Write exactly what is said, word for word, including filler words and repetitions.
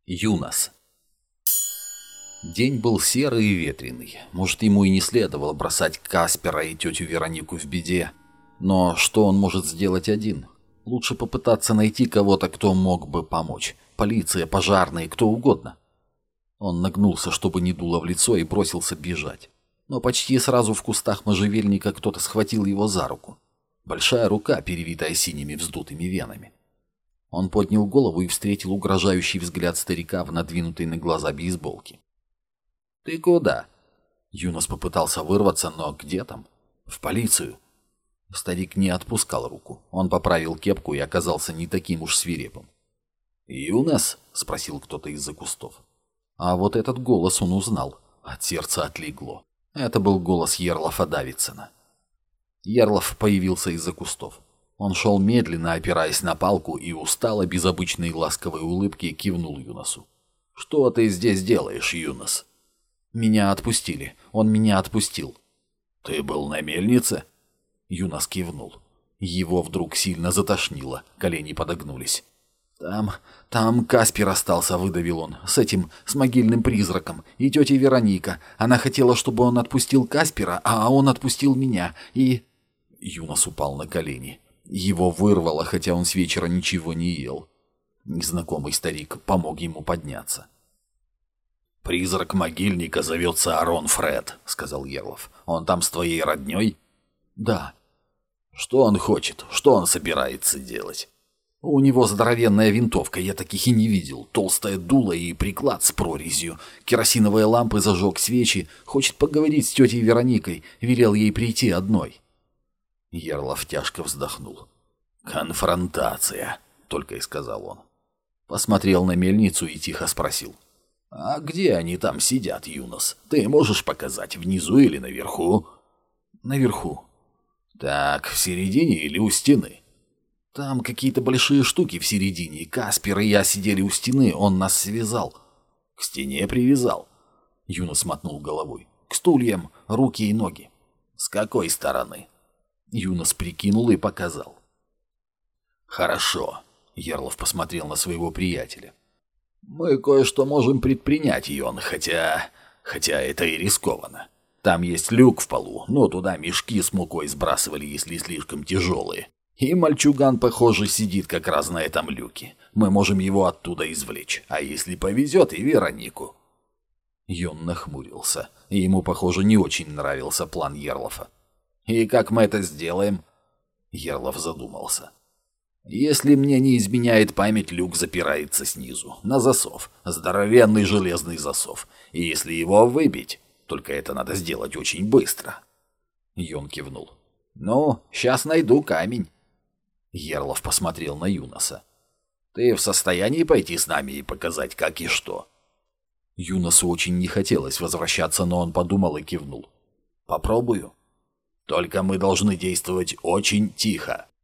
Юнос. День был серый и ветреный. Может, ему и не следовало бросать Каспера и тетю Веронику в беде. Но что он может сделать один? Лучше попытаться найти кого-то, кто мог бы помочь. Полиция, пожарные, кто угодно. Он нагнулся, чтобы не дуло в лицо, и бросился бежать. Но почти сразу в кустах можжевельника кто-то схватил его за руку. Большая рука, перевитая синими вздутыми венами. Он поднял голову и встретил угрожающий взгляд старика в надвинутой на глаза бейсболке. «Ты куда?» Юнос попытался вырваться, но где там? «В полицию». Старик не отпускал руку. Он поправил кепку и оказался не таким уж свирепым. «Юнос?» — спросил кто-то из-за кустов. А вот этот голос он узнал. От сердца отлегло. Это был голос Ерлафа Давидсона. Ерлаф появился из-за кустов. Он шел медленно, опираясь на палку, и устало, без обычной ласковой улыбки, кивнул Юносу. «Что ты здесь делаешь, Юнос?» «Меня отпустили. Он меня отпустил». «Ты был на мельнице?» Юнос кивнул. Его вдруг сильно затошнило, колени подогнулись. «Там, там Каспер остался», — выдавил он, — «с этим, с могильным призраком, и тетя Вероника. Она хотела, чтобы он отпустил Каспера, а он отпустил меня, и...» Юнос упал на колени. Его вырвало, хотя он с вечера ничего не ел. Незнакомый старик помог ему подняться. «Призрак могильника зовется Арон Фред», — сказал Ерлаф. «Он там с твоей родней?» «Да». «Что он хочет? Что он собирается делать?» «У него здоровенная винтовка, я таких и не видел. Толстое дуло и приклад с прорезью. Керосиновые лампы, зажег свечи. Хочет поговорить с тетей Вероникой. Велел ей прийти одной». Ерлаф тяжко вздохнул. «Конфронтация», — только и сказал он. Посмотрел на мельницу и тихо спросил. «А где они там сидят, Юнос? Ты можешь показать, внизу или наверху?» «Наверху». «Так, в середине или у стены?» «Там какие-то большие штуки в середине. Каспер и я сидели у стены, он нас связал». «К стене привязал?» Юнос мотнул головой. «К стульям, руки и ноги». «С какой стороны?» Юнос прикинул и показал. «Хорошо», — Ерлаф посмотрел на своего приятеля. «Мы кое-что можем предпринять, Йон, хотя... хотя это и рискованно. Там есть люк в полу, но туда мешки с мукой сбрасывали, если слишком тяжелые. И мальчуган, похоже, сидит как раз на этом люке. Мы можем его оттуда извлечь, а если повезет, и Веронику». Йон нахмурился, и ему, похоже, не очень нравился план Ерлафа. «И как мы это сделаем?» Ерлаф задумался. «Если мне не изменяет память, люк запирается снизу, на засов, здоровенный железный засов. И если его выбить, только это надо сделать очень быстро». Йон кивнул. «Ну, сейчас найду камень». Ерлаф посмотрел на Юноса. «Ты в состоянии пойти с нами и показать, как и что?» Юносу очень не хотелось возвращаться, но он подумал и кивнул. «Попробую. Только мы должны действовать очень тихо».